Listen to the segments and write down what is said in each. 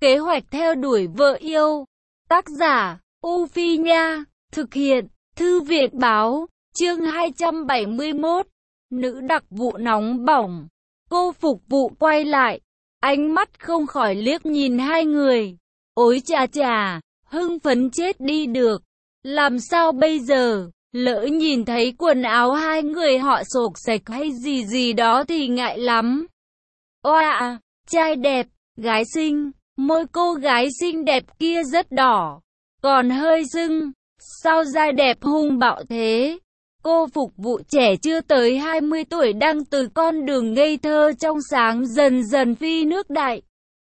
Kế hoạch theo đuổi vợ yêu. Tác giả, U Phi Nha. Thực hiện, Thư viện Báo. Chương 271. Nữ đặc vụ nóng bỏng. Cô phục vụ quay lại. Ánh mắt không khỏi liếc nhìn hai người. Ôi chà chà, hưng phấn chết đi được. Làm sao bây giờ? Lỡ nhìn thấy quần áo hai người họ xộc xạch hay gì gì đó thì ngại lắm. Oa, trai đẹp, gái xinh. Môi cô gái xinh đẹp kia rất đỏ, còn hơi sưng. Sao da đẹp hung bạo thế? Cô phục vụ trẻ chưa tới 20 tuổi đang từ con đường ngây thơ trong sáng dần dần phi nước đại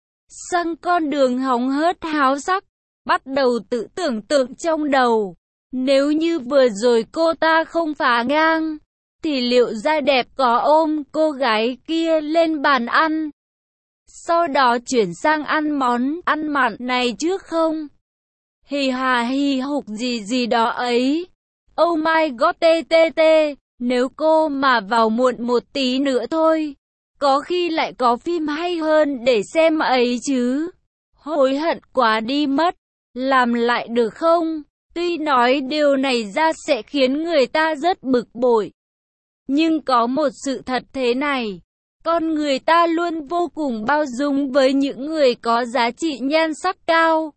sang con đường hóng hớt háo sắc, bắt đầu tự tưởng tượng trong đầu. Nếu như vừa rồi cô ta không phá ngang, thì liệu da đẹp có ôm cô gái kia lên bàn ăn, sau đó chuyển sang ăn món ăn mặn này trước không? Hì hà hì hục gì gì đó ấy. Oh my god TTT, nếu cô mà vào muộn một tí nữa thôi, có khi lại có phim hay hơn để xem ấy chứ. Hối hận quá đi mất, làm lại được không? Tuy nói điều này ra sẽ khiến người ta rất bực bội, nhưng có một sự thật thế này. Con người ta luôn vô cùng bao dung với những người có giá trị nhan sắc cao.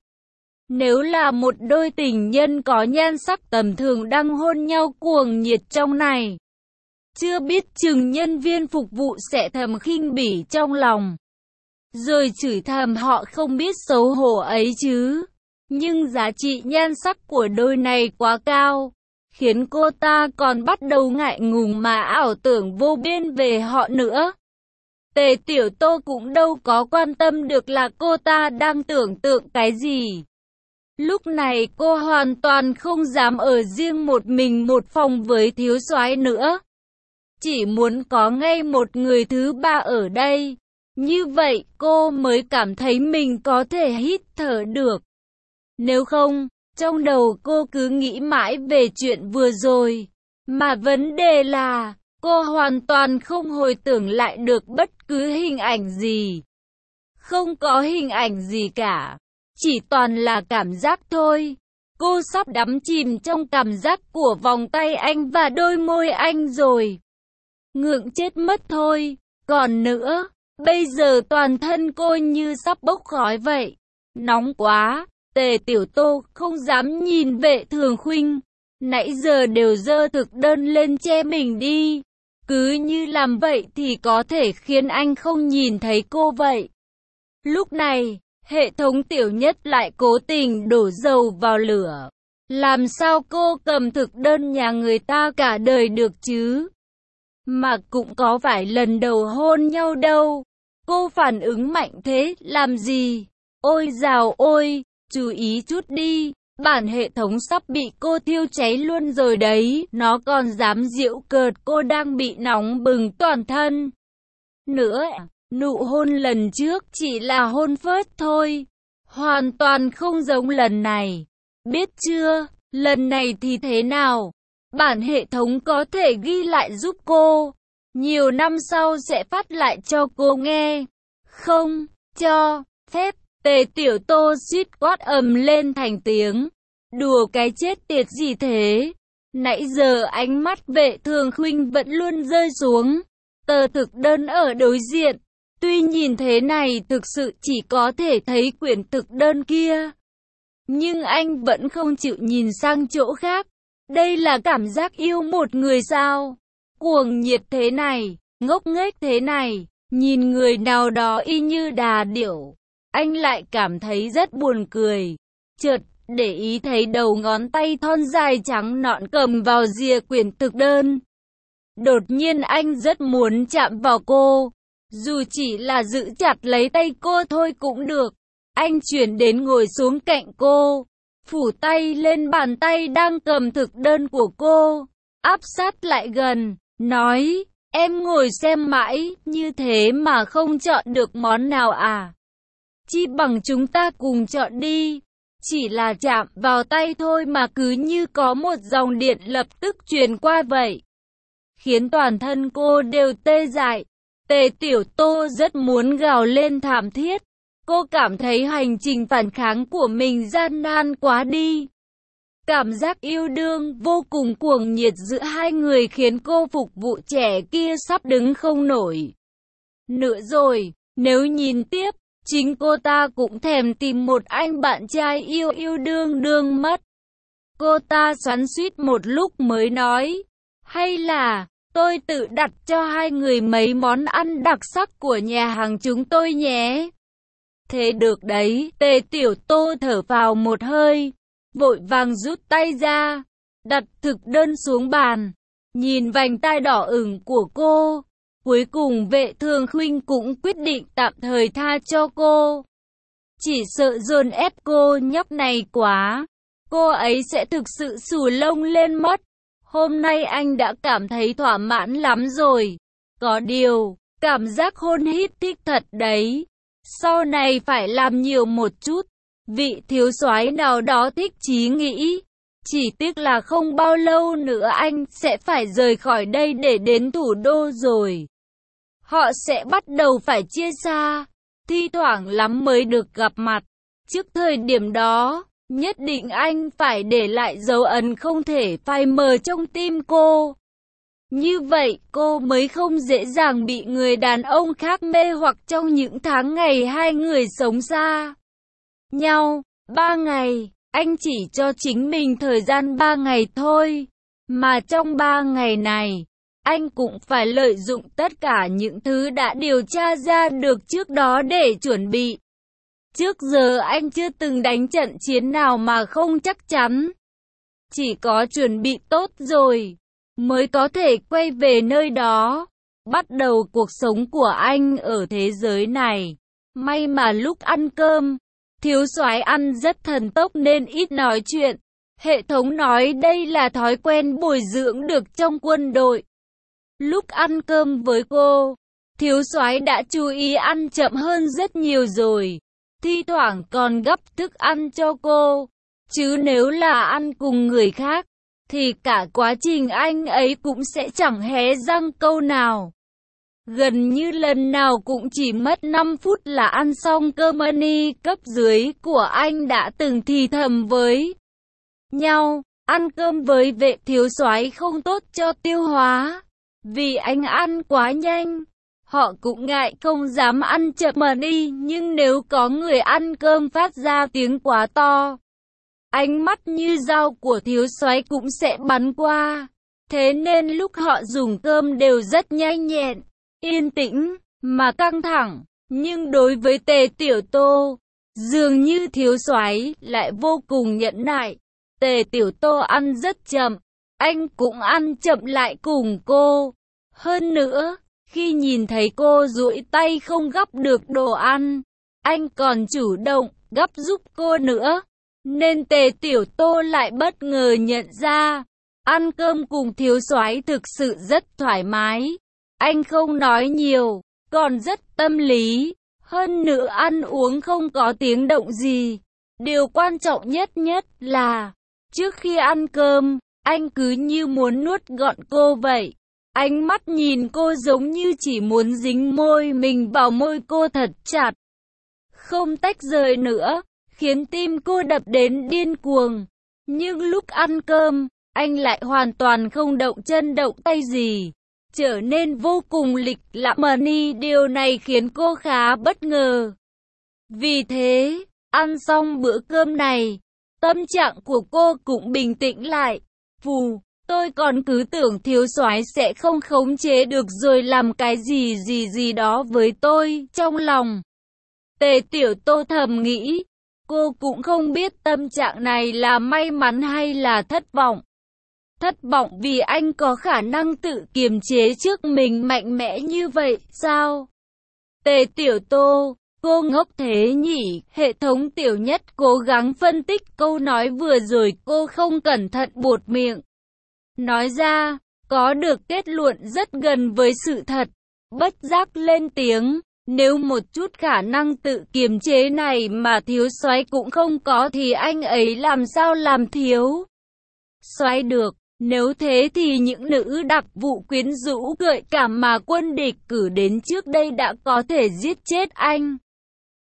Nếu là một đôi tình nhân có nhan sắc tầm thường đang hôn nhau cuồng nhiệt trong này, chưa biết chừng nhân viên phục vụ sẽ thầm khinh bỉ trong lòng, rồi chửi thầm họ không biết xấu hổ ấy chứ. Nhưng giá trị nhan sắc của đôi này quá cao, khiến cô ta còn bắt đầu ngại ngùng mà ảo tưởng vô biên về họ nữa. Tề Tiểu Tô cũng đâu có quan tâm được là cô ta đang tưởng tượng cái gì. Lúc này cô hoàn toàn không dám ở riêng một mình một phòng với thiếu soái nữa. Chỉ muốn có ngay một người thứ ba ở đây. Như vậy cô mới cảm thấy mình có thể hít thở được. Nếu không, trong đầu cô cứ nghĩ mãi về chuyện vừa rồi. Mà vấn đề là, cô hoàn toàn không hồi tưởng lại được bất cứ hình ảnh gì. Không có hình ảnh gì cả, chỉ toàn là cảm giác thôi. Cô sắp đắm chìm trong cảm giác của vòng tay anh và đôi môi anh rồi. Ngượng chết mất thôi. Còn nữa, bây giờ toàn thân cô như sắp bốc khói vậy. Nóng quá. Tề Tiểu Tô không dám nhìn Vệ Thường Khuynh. Nãy giờ đều giơ thực đơn lên che mình đi. Cứ như làm vậy thì có thể khiến anh không nhìn thấy cô vậy. Lúc này, hệ thống Tiểu Nhất lại cố tình đổ dầu vào lửa. Làm sao cô cầm thực đơn nhà người ta cả đời được chứ? Mà cũng có phải lần đầu hôn nhau đâu. Cô phản ứng mạnh thế làm gì? Ôi dào ôi, chú ý chút đi. Bản hệ thống sắp bị cô thiêu cháy luôn rồi đấy. Nó còn dám giễu cợt cô đang bị nóng bừng toàn thân. Nữa, nụ hôn lần trước chỉ là hôn phớt thôi. Hoàn toàn không giống lần này. Biết chưa, lần này thì thế nào? Bản hệ thống có thể ghi lại giúp cô. Nhiều năm sau sẽ phát lại cho cô nghe. Không, cho, phép. Tề Tiểu Tô suýt quát ầm lên thành tiếng. Đùa cái chết tiệt gì thế? Nãy giờ ánh mắt Vệ Thường Khuynh vẫn luôn rơi xuống tờ thực đơn ở đối diện. Tuy nhìn thế này thực sự chỉ có thể thấy quyển thực đơn kia, nhưng anh vẫn không chịu nhìn sang chỗ khác. Đây là cảm giác yêu một người sao? Cuồng nhiệt thế này, ngốc nghếch thế này, nhìn người nào đó y như đà điểu, anh lại cảm thấy rất buồn cười. Chợt để ý thấy đầu ngón tay thon dài trắng nõn cầm vào rìa quyển thực đơn. Đột nhiên anh rất muốn chạm vào cô, dù chỉ là giữ chặt lấy tay cô thôi cũng được. Anh chuyển đến ngồi xuống cạnh cô, phủ tay lên bàn tay đang cầm thực đơn của cô, áp sát lại gần, nói, em ngồi xem mãi, như thế mà không chọn được món nào à? Chi bằng chúng ta cùng chọn đi. Chỉ là chạm vào tay thôi mà cứ như có một dòng điện lập tức truyền qua vậy, khiến toàn thân cô đều tê dại. Tề Tiểu Tô rất muốn gào lên thảm thiết. Cô cảm thấy hành trình phản kháng của mình gian nan quá đi. Cảm giác yêu đương vô cùng cuồng nhiệt giữa hai người khiến cô phục vụ trẻ kia sắp đứng không nổi nữa rồi. Nếu nhìn tiếp, chính cô ta cũng thèm tìm một anh bạn trai yêu đương mất. Cô ta xoắn xuýt một lúc mới nói, hay là tôi tự đặt cho hai người mấy món ăn đặc sắc của nhà hàng chúng tôi nhé. Thế được đấy. Tề Tiểu Tô thở vào một hơi, vội vàng rút tay ra, đặt thực đơn xuống bàn, nhìn vành tai đỏ ửng của cô. Cuối cùng Vệ Thường Khuynh cũng quyết định tạm thời tha cho cô. Chỉ sợ dồn ép cô nhóc này quá, cô ấy sẽ thực sự xù lông lên mất. Hôm nay anh đã cảm thấy thỏa mãn lắm rồi. Có điều, cảm giác hôn hít thích thật đấy. Sau này phải làm nhiều một chút. Vị thiếu soái nào đó thích chí nghĩ. Chỉ tiếc là không bao lâu nữa anh sẽ phải rời khỏi đây để đến thủ đô rồi. Họ sẽ bắt đầu phải chia xa, thi thoảng lắm mới được gặp mặt. Trước thời điểm đó, nhất định anh phải để lại dấu ấn không thể phai mờ trong tim cô. Như vậy cô mới không dễ dàng bị người đàn ông khác mê hoặc trong những tháng ngày hai người sống xa nhau. 3 ngày, anh chỉ cho chính mình thời gian 3 ngày thôi. Mà trong 3 ngày này, anh cũng phải lợi dụng tất cả những thứ đã điều tra ra được trước đó để chuẩn bị. Trước giờ anh chưa từng đánh trận chiến nào mà không chắc chắn. Chỉ có chuẩn bị tốt rồi, mới có thể quay về nơi đó, bắt đầu cuộc sống của anh ở thế giới này. May mà lúc ăn cơm, thiếu soái ăn rất thần tốc nên ít nói chuyện. Hệ thống nói đây là thói quen bồi dưỡng được trong quân đội. Lúc ăn cơm với cô, thiếu soái đã chú ý ăn chậm hơn rất nhiều rồi. Thi thoảng còn gắp thức ăn cho cô. Chứ nếu là ăn cùng người khác, thì cả quá trình anh ấy cũng sẽ chẳng hé răng câu nào. Gần như lần nào cũng chỉ mất 5 phút là ăn xong cơm. Ni cấp dưới của anh đã từng thì thầm với nhau, ăn cơm với Vệ thiếu soái không tốt cho tiêu hóa, vì anh ăn quá nhanh. Họ cũng ngại không dám ăn chậm đi, nhưng nếu có người ăn cơm phát ra tiếng quá to, ánh mắt như dao của thiếu soái cũng sẽ bắn qua. Thế nên lúc họ dùng cơm đều rất nhanh nhẹn, yên tĩnh, mà căng thẳng. Nhưng đối với Tề Tiểu Tô, dường như thiếu soái lại vô cùng nhẫn nại. Tề Tiểu Tô ăn rất chậm, anh cũng ăn chậm lại cùng cô. Hơn nữa, khi nhìn thấy cô duỗi tay không gắp được đồ ăn, anh còn chủ động gắp giúp cô nữa. Nên Tề Tiểu Tô lại bất ngờ nhận ra, ăn cơm cùng thiếu soái thực sự rất thoải mái. Anh không nói nhiều, còn rất tâm lý. Hơn nữa ăn uống không có tiếng động gì. Điều quan trọng nhất là, trước khi ăn cơm, anh cứ như muốn nuốt gọn cô vậy. Ánh mắt nhìn cô giống như chỉ muốn dính môi mình vào môi cô thật chặt, không tách rời nữa, khiến tim cô đập đến điên cuồng. Nhưng lúc ăn cơm, anh lại hoàn toàn không động chân động tay gì, trở nên vô cùng lịch lãm. Điều này khiến cô khá bất ngờ. Vì thế, ăn xong bữa cơm này, tâm trạng của cô cũng bình tĩnh lại. Tôi còn cứ tưởng thiếu soái sẽ không khống chế được rồi làm cái gì đó với tôi. Trong lòng Tề Tiểu Tô thầm nghĩ, cô cũng không biết tâm trạng này là may mắn hay là thất vọng. Thất vọng vì anh có khả năng tự kiềm chế trước mình mạnh mẽ như vậy sao? Tề Tiểu Tô, cô ngốc thế nhỉ? Hệ thống Tiểu Nhất cố gắng phân tích câu nói vừa rồi cô không cẩn thận buột miệng nói ra, có được kết luận rất gần với sự thật. Bất giác lên tiếng, nếu một chút khả năng tự kiềm chế này mà thiếu soái cũng không có thì anh ấy làm sao làm thiếu soái được? Nếu thế thì những nữ đặc vụ quyến rũ gợi cảm mà quân địch cử đến trước đây đã có thể giết chết anh.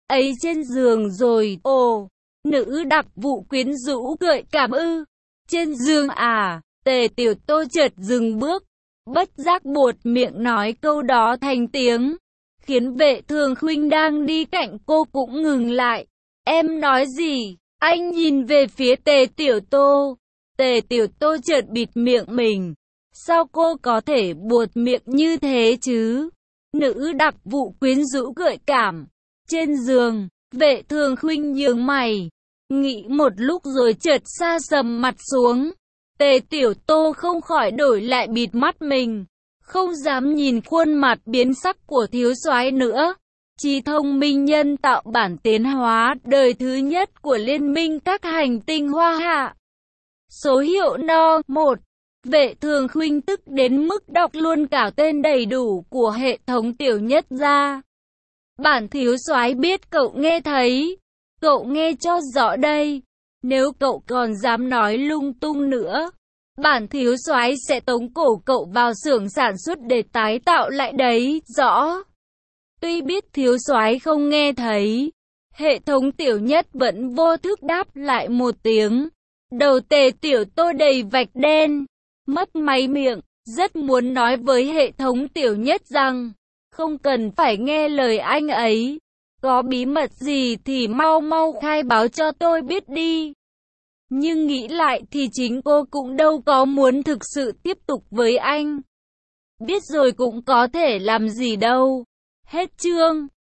ấy trên giường rồi. Ồ, nữ đặc vụ quyến rũ gợi cảm ư? Trên giường à? Tề Tiểu Tô chợt dừng bước, bất giác buột miệng nói câu đó thành tiếng, khiến Vệ Thường Khuynh đang đi cạnh cô cũng ngừng lại. Em nói gì? Anh nhìn về phía Tề Tiểu Tô. Tề Tiểu Tô chợt bịt miệng mình. Sao cô có thể buột miệng như thế chứ? Nữ đặc vụ quyến rũ gợi cảm. Trên giường, Vệ Thường Khuynh nhướng mày, nghĩ một lúc rồi chợt sa sầm mặt xuống. Tề Tiểu Tô không khỏi đổi lại bịt mắt mình, không dám nhìn khuôn mặt biến sắc của thiếu soái nữa. Trí thông minh nhân tạo bản tiến hóa đời thứ nhất của Liên minh các hành tinh Hoa Hạ. Số hiệu No. 1. Vệ Thường Khuynh tức đến mức đọc luôn cả tên đầy đủ của hệ thống Tiểu Nhất ra. Bản thiếu soái biết cậu nghe thấy. Cậu nghe cho rõ đây. Nếu cậu còn dám nói lung tung nữa, bản thiếu soái sẽ tống cổ cậu vào xưởng sản xuất để tái tạo lại đấy, rõ? Tuy biết thiếu soái không nghe thấy, hệ thống Tiểu Nhất vẫn vô thức đáp lại một tiếng. Đầu Tề Tiểu Tô đầy vạch đen, mất máy miệng, rất muốn nói với hệ thống Tiểu Nhất rằng, không cần phải nghe lời anh ấy. Có bí mật gì thì mau mau khai báo cho tôi biết đi. Nhưng nghĩ lại thì chính cô cũng đâu có muốn thực sự tiếp tục với anh. Biết rồi cũng có thể làm gì đâu. Hết chương.